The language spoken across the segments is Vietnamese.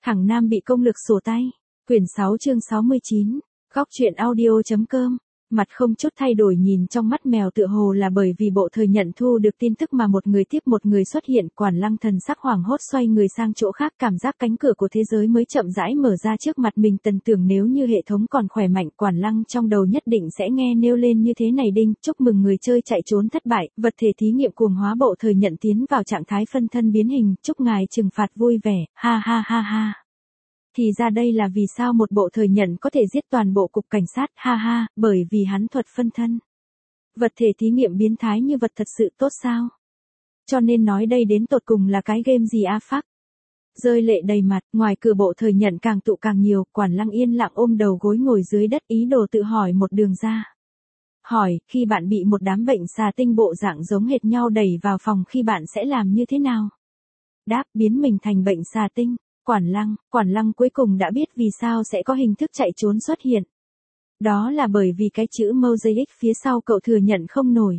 Thằng Nam bị công lực sổ tay. Quyển 6 chương 69. Góc truyện audio.com. Mặt không chút thay đổi nhìn trong mắt mèo tựa hồ là bởi vì bộ thời nhận thu được tin tức mà một người tiếp một người xuất hiện. Quản Lăng thần sắc hoảng hốt xoay người sang chỗ khác, cảm giác cánh cửa của thế giới mới chậm rãi mở ra trước mặt mình. Tần tưởng nếu như hệ thống còn khỏe mạnh, Quản Lăng trong đầu nhất định sẽ nghe nêu lên như thế này: đinh, chúc mừng người chơi chạy trốn thất bại, vật thể thí nghiệm cuồng hóa bộ thời nhận tiến vào trạng thái phân thân biến hình, chúc ngài trừng phạt vui vẻ, ha ha ha ha. Thì ra đây là vì sao một bộ thời nhận có thể giết toàn bộ cục cảnh sát, ha ha, bởi vì hắn thuật phân thân. Vật thể thí nghiệm biến thái như vật thật sự tốt sao? Cho nên nói đây đến tột cùng là cái game gì a phác? Rơi lệ đầy mặt, ngoài cửa bộ thời nhận càng tụ càng nhiều, Quản Lăng yên lặng ôm đầu gối ngồi dưới đất, ý đồ tự hỏi một đường ra. Hỏi, khi bạn bị một đám bệnh xà tinh bộ dạng giống hệt nhau đẩy vào phòng khi bạn sẽ làm như thế nào? Đáp, biến mình thành bệnh xà tinh. Quản Lăng cuối cùng đã biết vì sao sẽ có hình thức chạy trốn xuất hiện. Đó là bởi vì cái chữ mosaic phía sau cậu thừa nhận không nổi.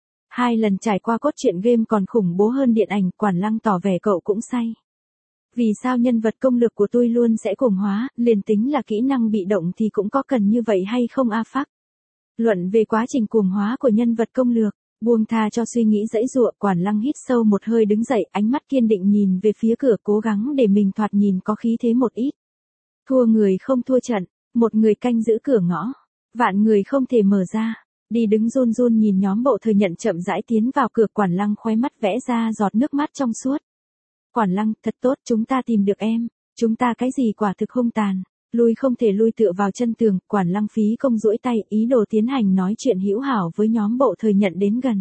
2 lần trải qua cốt truyện game còn khủng bố hơn điện ảnh, Quản Lăng tỏ vẻ cậu cũng say. Vì sao nhân vật công lực của tôi luôn sẽ cuồng hóa, liền tính là kỹ năng bị động thì cũng có cần như vậy hay không a phác? Luận về quá trình cuồng hóa của nhân vật công lược. Buông tha cho suy nghĩ dãy dụa, Quản Lăng hít sâu một hơi đứng dậy, ánh mắt kiên định nhìn về phía cửa, cố gắng để mình thoạt nhìn có khí thế một ít. Thua người không thua trận, một người canh giữ cửa ngõ, vạn người không thể mở ra. Đi đứng run run nhìn nhóm bộ thời nhận chậm rãi tiến vào cửa, Quản Lăng khóe mắt vẽ ra giọt nước mắt trong suốt. Quản Lăng, thật tốt, chúng ta tìm được em, chúng ta cái gì quả thực hung tàn. Lui không thể lui tựa vào chân tường, Quản Lăng phí công duỗi tay, ý đồ tiến hành nói chuyện hữu hảo với nhóm bộ thời nhận đến gần.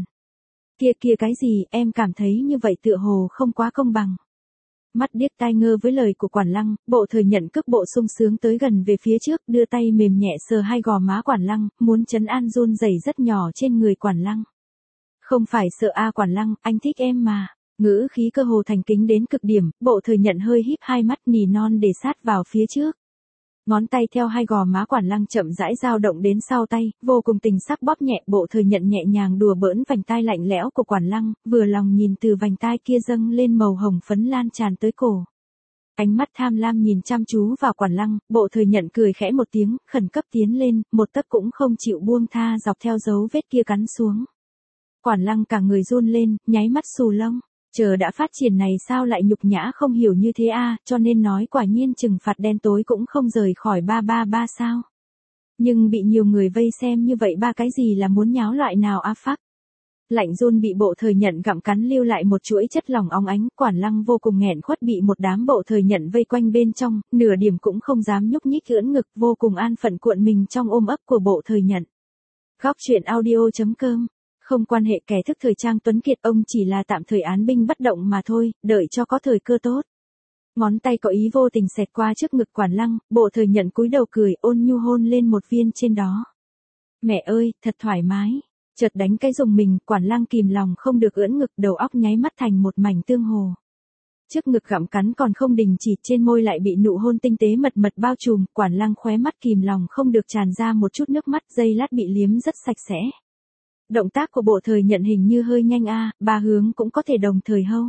Kia cái gì, em cảm thấy như vậy tựa hồ không quá công bằng. Mắt điếc tai ngơ với lời của Quản Lăng, bộ thời nhận cước bộ sung sướng tới gần về phía trước, đưa tay mềm nhẹ sờ hai gò má Quản Lăng, muốn trấn an run rẩy rất nhỏ trên người Quản Lăng. Không phải sợ a Quản Lăng, anh thích em mà. Ngữ khí cơ hồ thành kính đến cực điểm, bộ thời nhận hơi híp hai mắt nỉ non để sát vào phía trước. Ngón tay theo hai gò má Quản Lăng chậm rãi dao động đến sau tay, vô cùng tình sắc bóp nhẹ, bộ thời nhận nhẹ nhàng đùa bỡn vành tai lạnh lẽo của Quản Lăng, vừa lòng nhìn từ vành tai kia dâng lên màu hồng phấn lan tràn tới cổ. Ánh mắt tham lam nhìn chăm chú vào Quản Lăng, bộ thời nhận cười khẽ một tiếng, khẩn cấp tiến lên, một tấc cũng không chịu buông tha dọc theo dấu vết kia cắn xuống. Quản Lăng cả người run lên, nháy mắt xù lông. Chờ đã phát triển này sao lại nhục nhã không hiểu như thế a, cho nên nói quả nhiên trừng phạt đen tối cũng không rời khỏi 333 sao. Nhưng bị nhiều người vây xem như vậy ba cái gì là muốn nháo loại nào a phác. Lạnh run bị bộ thời nhận gặm cắn lưu lại một chuỗi chất lỏng óng ánh, Quản Lăng vô cùng nghẹn khuất bị một đám bộ thời nhận vây quanh bên trong, nửa điểm cũng không dám nhúc nhích ưỡn ngực, vô cùng an phận cuộn mình trong ôm ấp của bộ thời nhận. Góc truyện audio.com. Không quan hệ kẻ thức thời trang tuấn kiệt, ông chỉ là tạm thời án binh bất động mà thôi, đợi cho có thời cơ tốt. Ngón tay có ý vô tình xẹt qua trước ngực Quản Lăng, bộ thời nhận cúi đầu cười, ôn nhu hôn lên một viên trên đó. Mẹ ơi, thật thoải mái. Chợt đánh cái rùng mình, Quản Lăng kìm lòng không được ưỡn ngực, đầu óc nháy mắt thành một mảnh tương hồ. Trước ngực gặm cắn còn không đình chỉ, trên môi lại bị nụ hôn tinh tế mật mật bao trùm, Quản Lăng khóe mắt kìm lòng không được tràn ra một chút nước mắt, giây lát bị liếm rất sạch sẽ. Động tác của bộ thời nhận hình như hơi nhanh a, ba hướng cũng có thể đồng thời hâu.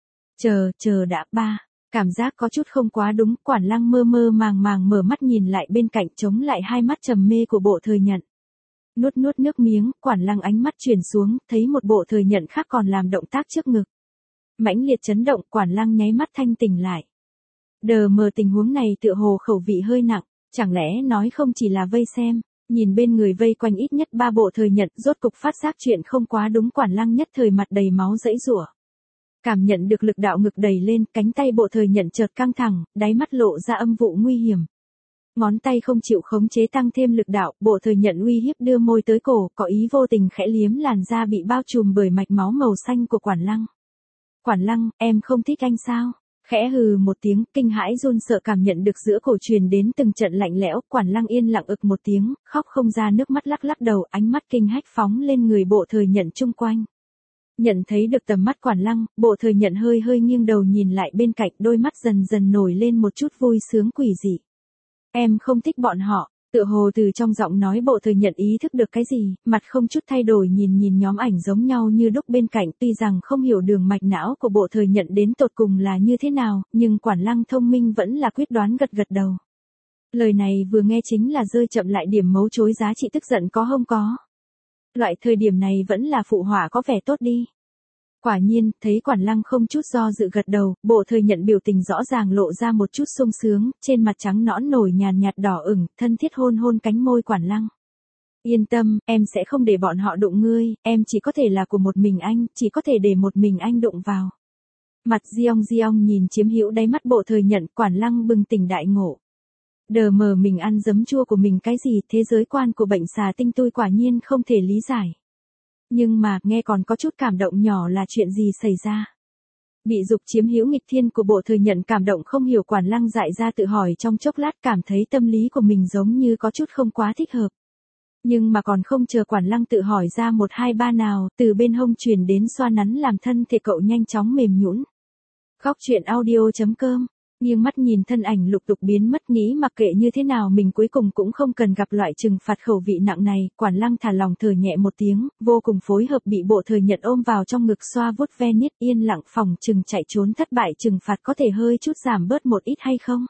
Chờ đã, ba. Cảm giác có chút không quá đúng, Quản Lăng mơ mơ màng màng mở mắt nhìn lại bên cạnh, chống lại hai mắt trầm mê của bộ thời nhận. Nuốt nước miếng, Quản Lăng ánh mắt chuyển xuống, thấy một bộ thời nhận khác còn làm động tác trước ngực. Mãnh liệt chấn động, Quản Lăng nháy mắt thanh tỉnh lại. Đờ mờ tình huống này tựa hồ khẩu vị hơi nặng, chẳng lẽ nói không chỉ là vây xem. Nhìn bên người vây quanh ít nhất 3 bộ thời nhận, rốt cục phát giác chuyện không quá đúng, Quản Lăng nhất thời mặt đầy máu dãy rủa. Cảm nhận được lực đạo ngực đẩy lên, cánh tay bộ thời nhận chợt căng thẳng, đáy mắt lộ ra âm vụ nguy hiểm. Ngón tay không chịu khống chế tăng thêm lực đạo, bộ thời nhận uy hiếp đưa môi tới cổ, có ý vô tình khẽ liếm làn da bị bao trùm bởi mạch máu màu xanh của Quản Lăng. Quản Lăng, em không thích anh sao? Khẽ hừ một tiếng, kinh hãi run sợ cảm nhận được giữa cổ truyền đến từng trận lạnh lẽo, Quản Lăng yên lặng ực một tiếng, khóc không ra nước mắt, lắc đầu, ánh mắt kinh hách phóng lên người bộ thời nhận chung quanh. Nhận thấy được tầm mắt Quản Lăng, bộ thời nhận hơi nghiêng đầu nhìn lại bên cạnh, đôi mắt dần dần nổi lên một chút vui sướng quỷ dị. Em không thích bọn họ, Tựa hồ từ trong giọng nói bộ thời nhận ý thức được cái gì, mặt không chút thay đổi nhìn nhóm ảnh giống nhau như đúc bên cạnh, tuy rằng không hiểu đường mạch não của bộ thời nhận đến tột cùng là như thế nào, nhưng Quản Lăng thông minh vẫn là quyết đoán gật gật đầu. Lời này vừa nghe chính là rơi chậm lại điểm mấu chối giá trị tức giận có không có. Loại thời điểm này vẫn là phụ họa có vẻ tốt đi. Quả nhiên, thấy Quản Lăng không chút do dự gật đầu, bộ thời nhận biểu tình rõ ràng lộ ra một chút sung sướng, trên mặt trắng nõn nổi nhàn nhạt đỏ ửng, thân thiết hôn hôn cánh môi Quản Lăng. Yên tâm, em sẽ không để bọn họ đụng ngươi, em chỉ có thể là của một mình anh, chỉ có thể để một mình anh đụng vào. Mặt Giong nhìn chiếm hữu đáy mắt bộ thời nhận, Quản Lăng bừng tỉnh đại ngộ. Đờ mờ mình ăn giấm chua của mình cái gì, thế giới quan của bệnh xà tinh tôi quả nhiên không thể lý giải. Nhưng mà, nghe còn có chút cảm động nhỏ là chuyện gì xảy ra. Bị dục chiếm hữu nghịch thiên của bộ thời nhận cảm động không hiểu Quản Lăng dại ra tự hỏi trong chốc lát cảm thấy tâm lý của mình giống như có chút không quá thích hợp. Nhưng mà còn không chờ Quản Lăng tự hỏi ra 1 2 3 nào, từ bên hông truyền đến xoa nắn làm thân thể cậu nhanh chóng mềm nhũn. Góc truyện audio.com, nghiêng mắt nhìn thân ảnh lục tục biến mất nghĩ mặc kệ như thế nào mình cuối cùng cũng không cần gặp loại trừng phạt khẩu vị nặng này, Quản Lăng thả lòng thở nhẹ một tiếng, vô cùng phối hợp bị bộ thời nhận ôm vào trong ngực xoa vuốt ve niết yên lặng phòng chừng chạy trốn thất bại trừng phạt có thể hơi chút giảm bớt một ít hay không.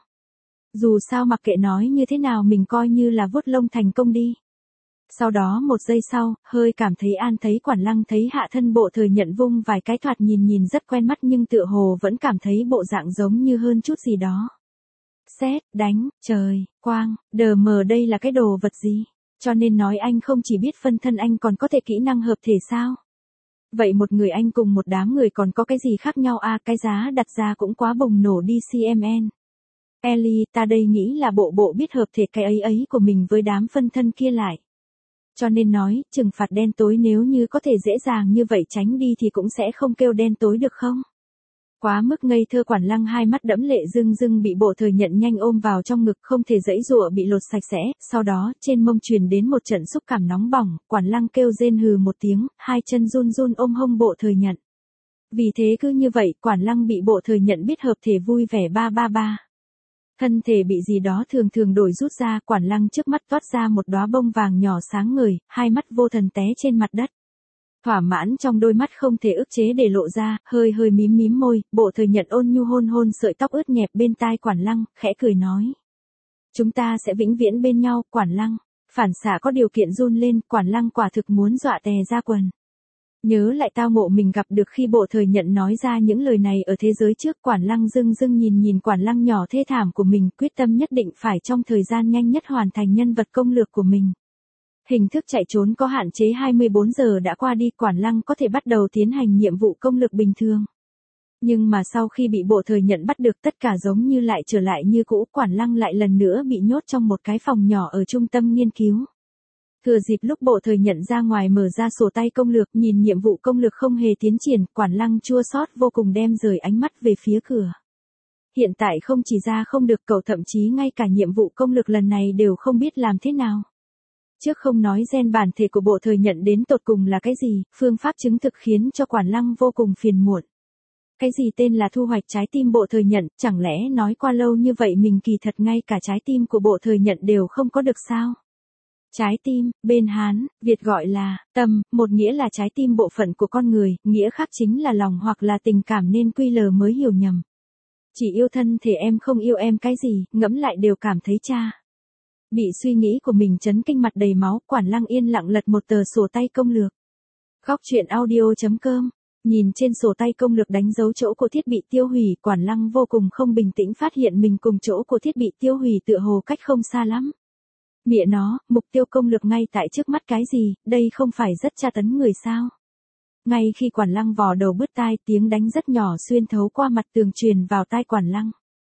Dù sao mặc kệ nói như thế nào mình coi như là vuốt lông thành công đi. Sau đó 1 giây sau, hơi cảm thấy an thấy Quản Lăng thấy hạ thân bộ thời nhận vung vài cái thoạt nhìn rất quen mắt nhưng tựa hồ vẫn cảm thấy bộ dạng giống như hơn chút gì đó. Sét, đánh, trời, quang, đờ mờ đây là cái đồ vật gì? Cho nên nói anh không chỉ biết phân thân anh còn có thể kỹ năng hợp thể sao? Vậy một người anh cùng một đám người còn có cái gì khác nhau à, cái giá đặt ra cũng quá bùng nổ đi CMN. Ellie, ta đây nghĩ là bộ biết hợp thể cái ấy của mình với đám phân thân kia lại. Cho nên nói, trừng phạt đen tối nếu như có thể dễ dàng như vậy tránh đi thì cũng sẽ không kêu đen tối được không? Quá mức ngây thơ Quản Lăng hai mắt đẫm lệ rưng bị bộ thời nhận nhanh ôm vào trong ngực không thể giãy giụa bị lột sạch sẽ, sau đó trên mông truyền đến một trận xúc cảm nóng bỏng, Quản Lăng kêu rên hừ một tiếng, hai chân run ôm hông bộ thời nhận. Vì thế cứ như vậy, Quản Lăng bị bộ thời nhận biết hợp thể vui vẻ ba. Thân thể bị gì đó thường đổi rút ra, Quản Lăng trước mắt toát ra một đóa bông vàng nhỏ sáng ngời, hai mắt vô thần té trên mặt đất. Thỏa mãn trong đôi mắt không thể ức chế để lộ ra, hơi mím môi, bộ thời nhận ôn nhu hôn sợi tóc ướt nhẹp bên tai Quản Lăng, khẽ cười nói. Chúng ta sẽ vĩnh viễn bên nhau, Quản Lăng. Phản xạ có điều kiện run lên, Quản Lăng quả thực muốn dọa tè ra quần. Nhớ lại tao ngộ mình gặp được khi bộ thời nhận nói ra những lời này ở thế giới trước, Quản Lăng dưng nhìn Quản Lăng nhỏ thê thảm của mình, quyết tâm nhất định phải trong thời gian nhanh nhất hoàn thành nhân vật công lược của mình. Hình thức chạy trốn có hạn chế 24 giờ đã qua đi, Quản Lăng có thể bắt đầu tiến hành nhiệm vụ công lược bình thường. Nhưng mà sau khi bị bộ thời nhận bắt được tất cả giống như lại trở lại như cũ, Quản Lăng lại lần nữa bị nhốt trong một cái phòng nhỏ ở trung tâm nghiên cứu. Thừa dịp lúc bộ thời nhận ra ngoài mở ra sổ tay công lược, nhìn nhiệm vụ công lược không hề tiến triển, Quản Lăng chua xót vô cùng đem rời ánh mắt về phía cửa. Hiện tại không chỉ ra không được cậu thậm chí ngay cả nhiệm vụ công lược lần này đều không biết làm thế nào. Trước không nói gen bản thể của bộ thời nhận đến tột cùng là cái gì, phương pháp chứng thực khiến cho Quản Lăng vô cùng phiền muộn. Cái gì tên là thu hoạch trái tim bộ thời nhận, chẳng lẽ nói qua lâu như vậy mình kỳ thật ngay cả trái tim của bộ thời nhận đều không có được sao? Trái tim, bên Hán, Việt gọi là tâm, một nghĩa là trái tim bộ phận của con người, nghĩa khác chính là lòng hoặc là tình cảm nên quy lờ mới hiểu nhầm. Chỉ yêu thân thể em không yêu em cái gì, ngẫm lại đều cảm thấy cha. Bị suy nghĩ của mình chấn kinh mặt đầy máu, Quản Lăng yên lặng lật một tờ sổ tay công lược. Góc truyện audio.com, nhìn trên sổ tay công lược đánh dấu chỗ của thiết bị tiêu hủy, Quản Lăng vô cùng không bình tĩnh phát hiện mình cùng chỗ của thiết bị tiêu hủy tựa hồ cách không xa lắm. Mẹ nó, mục tiêu công lược ngay tại trước mắt cái gì, đây không phải rất tra tấn người sao? Ngay khi Quản Lăng vò đầu bứt tai, tiếng đánh rất nhỏ xuyên thấu qua mặt tường truyền vào tai Quản Lăng.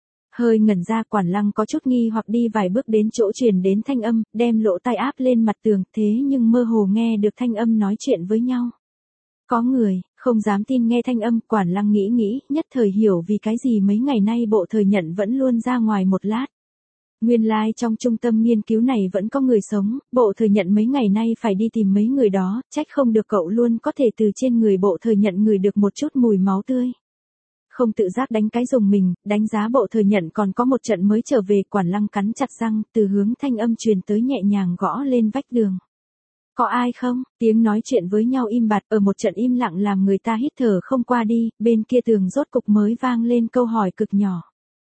Hơi ngẩn ra, Quản Lăng có chút nghi hoặc đi vài bước đến chỗ truyền đến thanh âm, đem lỗ tai áp lên mặt tường, thế nhưng mơ hồ nghe được thanh âm nói chuyện với nhau. Có người, không dám tin nghe thanh âm, Quản Lăng nghĩ, nhất thời hiểu vì cái gì mấy ngày nay bộ thời nhận vẫn luôn ra ngoài một lát. Nguyên lai trong trung tâm nghiên cứu này vẫn có người sống, bộ thời nhận mấy ngày nay phải đi tìm mấy người đó, trách không được cậu luôn có thể từ trên người bộ thời nhận ngửi được một chút mùi máu tươi. không tự giác đánh cái dùng mình, đánh giá Bộ Thời Nhận còn có một trận mới trở về. Quản Lăng cắn chặt răng, từ hướng thanh âm truyền tới nhẹ nhàng gõ lên vách đường. Có ai không? Tiếng nói chuyện với nhau im bặt, ở một trận im lặng làm người ta hít thở không qua đi, bên kia tường rốt cục mới vang lên câu hỏi cực nhỏ.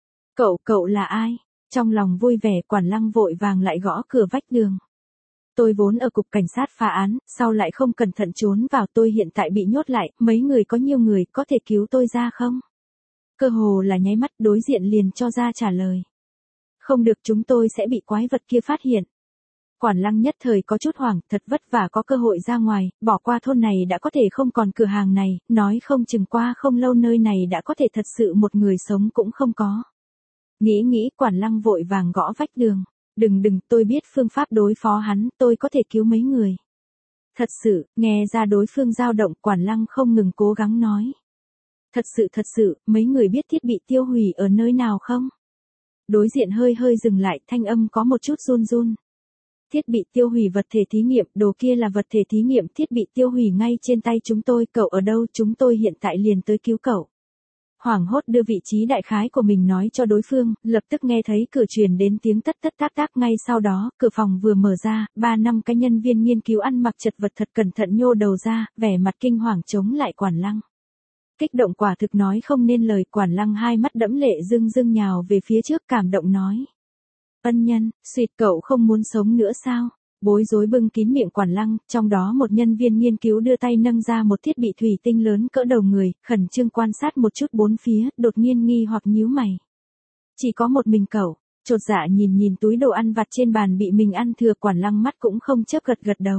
Cậu là ai? Trong lòng vui vẻ, Quản Lăng vội vàng lại gõ cửa vách đường. Tôi vốn ở cục cảnh sát phá án, sau lại không cẩn thận trốn vào, tôi hiện tại bị nhốt lại, mấy người có nhiều người có thể cứu tôi ra không? Cơ hồ là nháy mắt, đối diện liền cho ra trả lời. Không được, chúng tôi sẽ bị quái vật kia phát hiện. Quản Lăng nhất thời có chút hoảng, thật vất vả có cơ hội ra ngoài, bỏ qua thôn này đã có thể không còn cửa hàng này, nói không chừng qua không lâu nơi này đã có thể thật sự một người sống cũng không có. Nghĩ, Quản Lăng vội vàng gõ vách đường. Đừng, tôi biết phương pháp đối phó hắn, tôi có thể cứu mấy người. Thật sự, nghe ra đối phương dao động, Quản Lăng không ngừng cố gắng nói. Thật sự, mấy người biết thiết bị tiêu hủy ở nơi nào không? Đối diện hơi dừng lại, thanh âm có một chút run. Thiết bị tiêu hủy vật thể thí nghiệm, đồ kia là vật thể thí nghiệm, thiết bị tiêu hủy ngay trên tay chúng tôi, cậu ở đâu, chúng tôi hiện tại liền tới cứu cậu. Hoảng hốt đưa vị trí đại khái của mình nói cho đối phương, lập tức nghe thấy cửa truyền đến tiếng tất tác, ngay sau đó, cửa phòng vừa mở ra, 3-5 cái nhân viên nghiên cứu ăn mặc chật vật thật cẩn thận nhô đầu ra, vẻ mặt kinh hoàng chống lại Quản Lăng. Kích động quả thực nói không nên lời, Quản Lăng hai mắt đẫm lệ rưng nhào về phía trước, cảm động nói. Ân nhân, suýt cậu không muốn sống nữa sao? Bối rối bưng kín miệng Quản Lăng, trong đó một nhân viên nghiên cứu đưa tay nâng ra một thiết bị thủy tinh lớn cỡ đầu người, khẩn trương quan sát một chút bốn phía, đột nhiên nghi hoặc nhíu mày. Chỉ có một mình cậu, chột dạ nhìn túi đồ ăn vặt trên bàn bị mình ăn thừa, Quản Lăng mắt cũng không chớp gật đầu.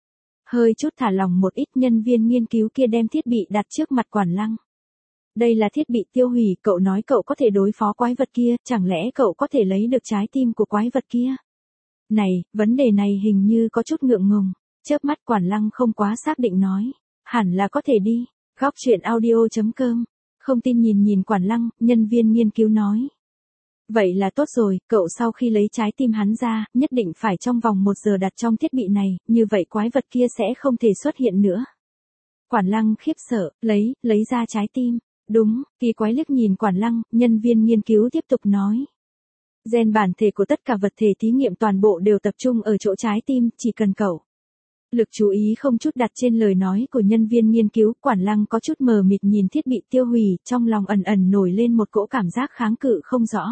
Hơi chút thả lòng một ít, nhân viên nghiên cứu kia đem thiết bị đặt trước mặt Quản Lăng. Đây là thiết bị tiêu hủy, cậu nói cậu có thể đối phó quái vật kia, chẳng lẽ cậu có thể lấy được trái tim của quái vật kia? Này, vấn đề này hình như có chút ngượng ngùng, chớp mắt Quản Lăng không quá xác định nói. Hẳn là có thể đi. Góc chuyện audio.com. Không tin nhìn Quản Lăng, nhân viên nghiên cứu nói. Vậy là tốt rồi, cậu sau khi lấy trái tim hắn ra, nhất định phải trong vòng 1 giờ đặt trong thiết bị này, như vậy quái vật kia sẽ không thể xuất hiện nữa. Quản Lăng khiếp sợ, lấy ra trái tim. Đúng, kỳ quái liếc nhìn Quản Lăng, nhân viên nghiên cứu tiếp tục nói. Gen bản thể của tất cả vật thể thí nghiệm toàn bộ đều tập trung ở chỗ trái tim, chỉ cần cậu. Lực chú ý không chút đặt trên lời nói của nhân viên nghiên cứu, Quản Lăng có chút mờ mịt nhìn thiết bị tiêu hủy, trong lòng ẩn nổi lên một cỗ cảm giác kháng cự không rõ.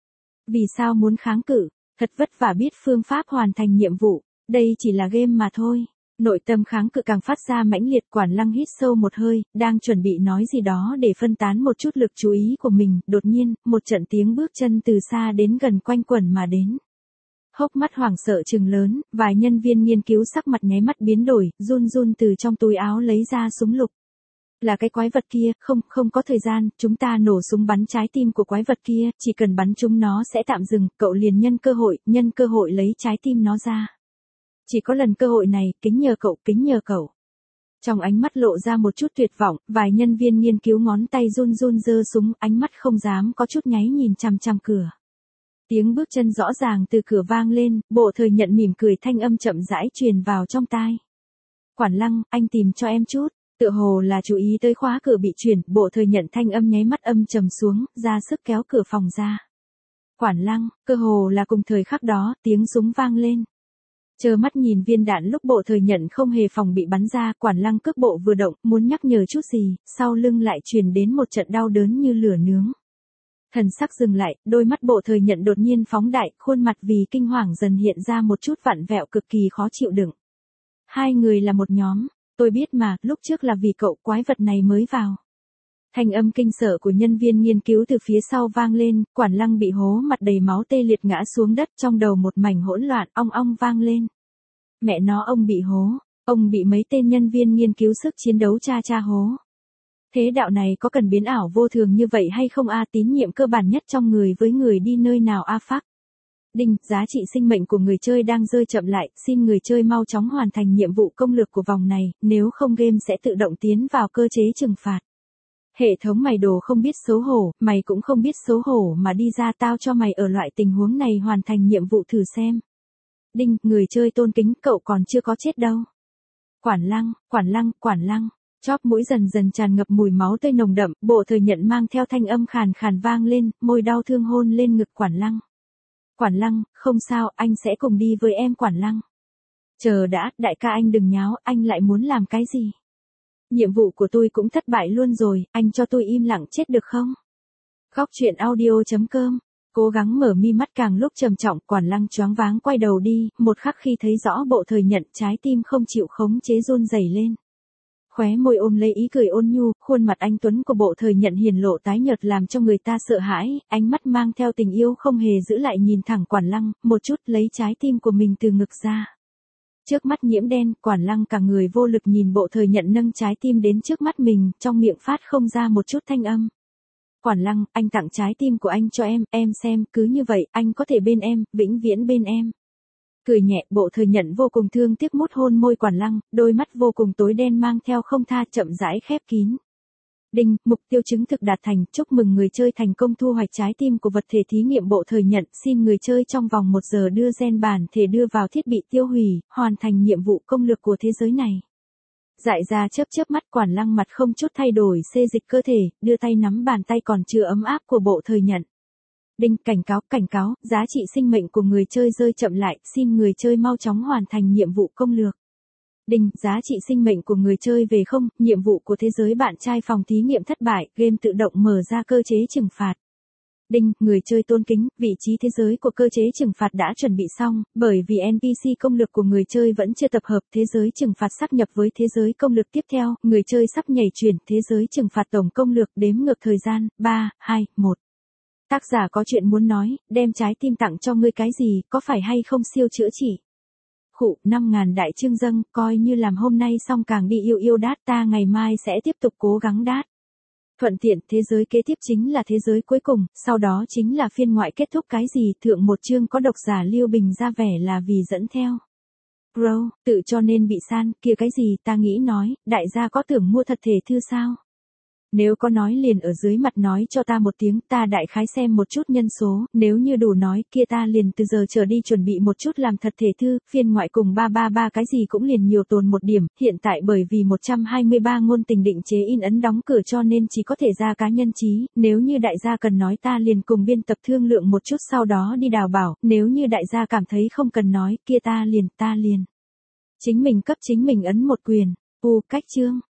Vì sao muốn kháng cự? Thật vất vả biết phương pháp hoàn thành nhiệm vụ, đây chỉ là game mà thôi. Nội tâm kháng cự càng phát ra mãnh liệt, Quản Lăng hít sâu một hơi, đang chuẩn bị nói gì đó để phân tán một chút lực chú ý của mình, đột nhiên, một trận tiếng bước chân từ xa đến gần quanh quẩn mà đến. Hốc mắt hoảng sợ trừng lớn, vài nhân viên nghiên cứu sắc mặt nháy mắt biến đổi, run từ trong túi áo lấy ra súng lục. Là cái quái vật kia, không có thời gian, chúng ta nổ súng bắn trái tim của quái vật kia, chỉ cần bắn chúng nó sẽ tạm dừng, cậu liền nhân cơ hội lấy trái tim nó ra. Chỉ có lần cơ hội này, kính nhờ cậu. Trong ánh mắt lộ ra một chút tuyệt vọng, vài nhân viên nghiên cứu ngón tay run giơ súng, ánh mắt không dám có chút nháy nhìn chằm cửa. Tiếng bước chân rõ ràng từ cửa vang lên, Bộ Thời Nhận mỉm cười, thanh âm chậm rãi truyền vào trong tai. Quản Lăng, anh tìm cho em chút. Tựa hồ là chú ý tới khóa cửa bị chuyển, Bộ Thời Nhận thanh âm nháy mắt âm trầm xuống, ra sức kéo cửa phòng ra. Quản Lăng, cơ hồ là cùng thời khắc đó, tiếng súng vang lên. Chờ mắt nhìn viên đạn lúc Bộ Thời Nhận không hề phòng bị bắn ra, Quản Lăng cước bộ vừa động, muốn nhắc nhở chút gì, sau lưng lại truyền đến một trận đau đớn như lửa nướng. Thần sắc dừng lại, đôi mắt Bộ Thời Nhận đột nhiên phóng đại, khuôn mặt vì kinh hoàng dần hiện ra một chút vặn vẹo cực kỳ khó chịu đựng. Hai người là một nhóm, tôi biết mà, lúc trước là vì cậu quái vật này mới vào. Thanh âm kinh sợ của nhân viên nghiên cứu từ phía sau vang lên, Quản Lăng bị hố mặt đầy máu tê liệt ngã xuống đất, trong đầu một mảnh hỗn loạn, ong vang lên. Mẹ nó, ông bị hố, ông bị mấy tên nhân viên nghiên cứu sức chiến đấu cha hố. Thế đạo này có cần biến ảo vô thường như vậy hay không a? Tín nhiệm cơ bản nhất trong người với người đi nơi nào a? Phác. Đinh, giá trị sinh mệnh của người chơi đang rơi chậm lại, xin người chơi mau chóng hoàn thành nhiệm vụ công lược của vòng này, nếu không game sẽ tự động tiến vào cơ chế trừng phạt. Hệ thống mày đồ không biết xấu hổ, mày cũng không biết xấu hổ mà đi ra, tao cho mày ở loại tình huống này hoàn thành nhiệm vụ thử xem. Đinh, người chơi tôn kính, cậu còn chưa có chết đâu. Quản Lăng. Chóp mũi dần dần tràn ngập mùi máu tươi nồng đậm, Bộ Thời Nhận mang theo thanh âm khàn khàn vang lên, môi đau thương hôn lên ngực Quản Lăng. Quản Lăng, không sao, anh sẽ cùng đi với em Quản Lăng. Chờ đã, đại ca anh đừng nháo, anh lại muốn làm cái gì? Nhiệm vụ của tôi cũng thất bại luôn rồi, anh cho tôi im lặng chết được không? Khóc chuyện audio.com. Cố gắng mở mi mắt càng lúc trầm trọng, Quản Lăng choáng váng quay đầu đi, một khắc khi thấy rõ Bộ Thời Nhận, trái tim không chịu khống chế run rẩy lên. Khóe môi ôm lấy ý cười ôn nhu, khuôn mặt anh tuấn của Bộ Thời Nhận hiền lộ tái nhợt làm cho người ta sợ hãi, ánh mắt mang theo tình yêu không hề giữ lại nhìn thẳng Quản Lăng, một chút lấy trái tim của mình từ ngực ra. Trước mắt nhiễm đen, Quản Lăng cả người vô lực nhìn Bộ Thời Nhận nâng trái tim đến trước mắt mình, trong miệng phát không ra một chút thanh âm. Quản Lăng, anh tặng trái tim của anh cho em xem, cứ như vậy, anh có thể bên em, vĩnh viễn bên em. Cười nhẹ, Bộ Thời Nhận vô cùng thương tiếc mút hôn môi Quản Lăng, đôi mắt vô cùng tối đen mang theo không tha chậm rãi khép kín. Đinh, mục tiêu chứng thực đạt thành, chúc mừng người chơi thành công thu hoạch trái tim của vật thể thí nghiệm Bộ Thời Nhận, xin người chơi trong vòng 1 giờ đưa gen bản thể đưa vào thiết bị tiêu hủy, hoàn thành nhiệm vụ công lược của thế giới này. Dại ra chớp mắt, Quản Lăng mặt không chút thay đổi xê dịch cơ thể, đưa tay nắm bàn tay còn chưa ấm áp của Bộ Thời Nhận. Đinh, cảnh cáo, giá trị sinh mệnh của người chơi rơi chậm lại, xin người chơi mau chóng hoàn thành nhiệm vụ công lược. Đinh, giá trị sinh mệnh của người chơi về không, nhiệm vụ của thế giới bạn trai phòng thí nghiệm thất bại, game tự động mở ra cơ chế trừng phạt. Đinh, người chơi tôn kính, vị trí thế giới của cơ chế trừng phạt đã chuẩn bị xong, bởi vì NPC công lược của người chơi vẫn chưa tập hợp, thế giới trừng phạt sắp nhập với thế giới công lược tiếp theo, người chơi sắp nhảy chuyển, thế giới trừng phạt tổng công lược đếm ngược thời gian, 3, 2, 1. Tác giả có chuyện muốn nói, đem trái tim tặng cho ngươi cái gì, có phải hay không siêu chữa trị? Khụ, 5.000 đại chương dâng, coi như làm hôm nay xong càng đi yêu đát, ta ngày mai sẽ tiếp tục cố gắng đát. Thuận tiện, thế giới kế tiếp chính là thế giới cuối cùng, sau đó chính là phiên ngoại kết thúc cái gì, thượng một chương có độc giả Lưu Bình ra vẻ là vì dẫn theo. Bro, tự cho nên bị san, kia cái gì, ta nghĩ nói, đại gia có tưởng mua thật thể thư sao? Nếu có nói liền ở dưới mặt nói cho ta một tiếng, ta đại khái xem một chút nhân số, nếu như đủ nói, kia ta liền từ giờ trở đi chuẩn bị một chút làm thật thể thư, phiên ngoại cùng 333 cái gì cũng liền nhiều tồn một điểm, hiện tại bởi vì 123 ngôn tình định chế in ấn đóng cửa cho nên chỉ có thể ra cá nhân chí, nếu như đại gia cần nói ta liền cùng biên tập thương lượng một chút sau đó đi đào bảo, nếu như đại gia cảm thấy không cần nói, kia ta liền. Chính mình cấp chính mình ấn một quyền, cách chương.